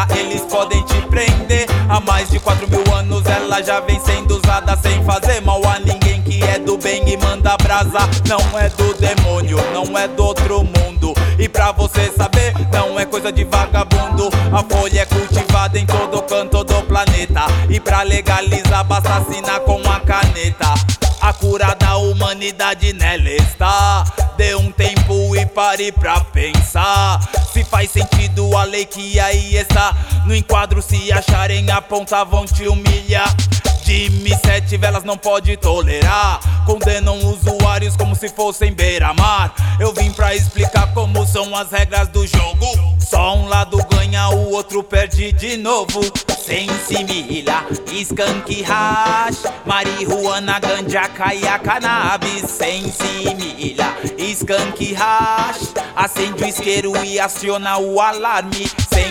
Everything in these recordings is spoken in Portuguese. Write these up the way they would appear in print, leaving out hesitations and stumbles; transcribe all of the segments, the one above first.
preta, eles podem te prender. Há mais de 4.000 anos ela já vem sendo usada sem fazer mal a ninguém, que é do bem e manda brasa. Não é do demônio, não é do outro mundo. E pra você saber, não é coisa de vagabundo. A folha é cultivada em todo canto do planeta, e pra legalizar basta assinar com a caneta. A cura da humanidade nela está. Dê um tempo e pare pra pensar se faz sentido a lei que aí está. No enquadro, se acharem a ponta vão te humilhar. Jimmy 7 velas não pode tolerar. Condenam usuários como se fossem beira-mar. Eu vim pra explicar como são as regras do jogo. Só um lado ganha, o outro perde de novo. Sensimila, skunk hash, marihuana, ganja, caia, cannabis. Sensimila, skunk hash, acende o isqueiro e aciona o alarme.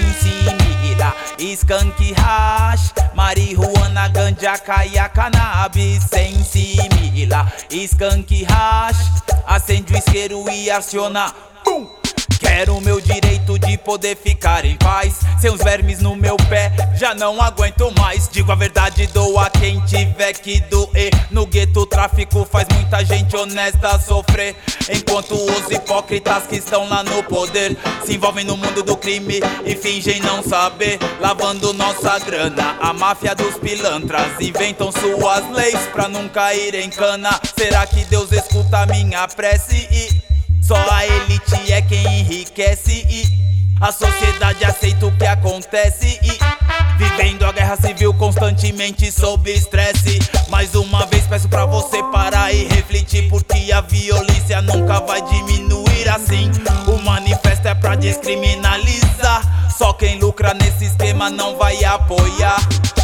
Sensimila, skunk hash, marihuana, ganja, caia, cannabis. Sensimila, skunk hash, acende o isqueiro e aciona. Bum! Quero o meu direito de poder ficar em paz. Sem os vermes no meu pé, já não aguento mais. Digo a verdade, dou a quem tiver que doer. No gueto o tráfico faz muita gente honesta sofrer, enquanto os hipócritas que estão lá no poder se envolvem no mundo do crime e fingem não saber, lavando nossa grana. A máfia dos pilantras inventam suas leis pra nunca ir em cana. Será que Deus escuta minha prece? E só a elite é quem enriquece, e a sociedade aceita o que acontece, e vivendo a guerra civil constantemente sob estresse. Mais uma vez peço pra você parar e refletir, porque a violência nunca vai diminuir assim. O manifesto é pra descriminalizar, só quem lucra nesse esquema não vai apoiar.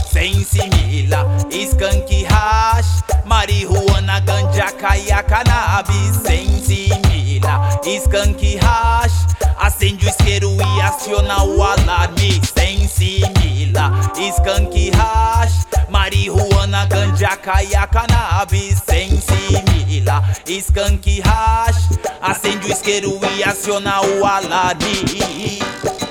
Sensimila, skunk hash, marihuana, ganja, caia, cannabis. Sensimila, skunk hash, acende o isqueiro e aciona o alarme. Sensimila, skunk hash, marihuana, ganja, caia, cannabis. Sensimila, skunk hash, acende o isqueiro e aciona o alarme.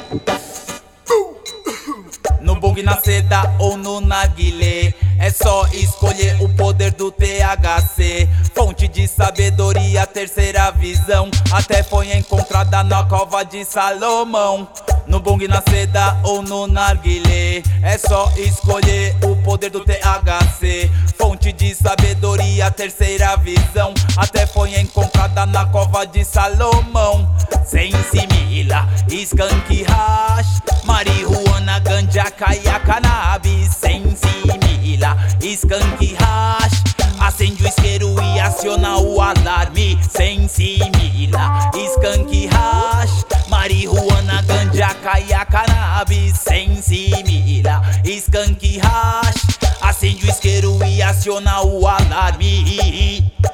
No bong, na seda ou no narguilé, é só escolher o poder do THC. Fonte de sabedoria, terceira visão, até foi encontrada na cova de Salomão. No bong, na seda ou no narguilé, é só escolher o poder do THC. Fonte de sabedoria, terceira visão, até foi encontrada na cova de Salomão. Sensimila, skunk hash, marihuana, ganja, caia, cannabis. Sensimila, skunk hash, acende o isqueiro e aciona o alarme. Sensimila, skunk hash, marihuana, ganja, caia, cannabis. Sensimila, skunk hash, acende o isqueiro e aciona o alarme.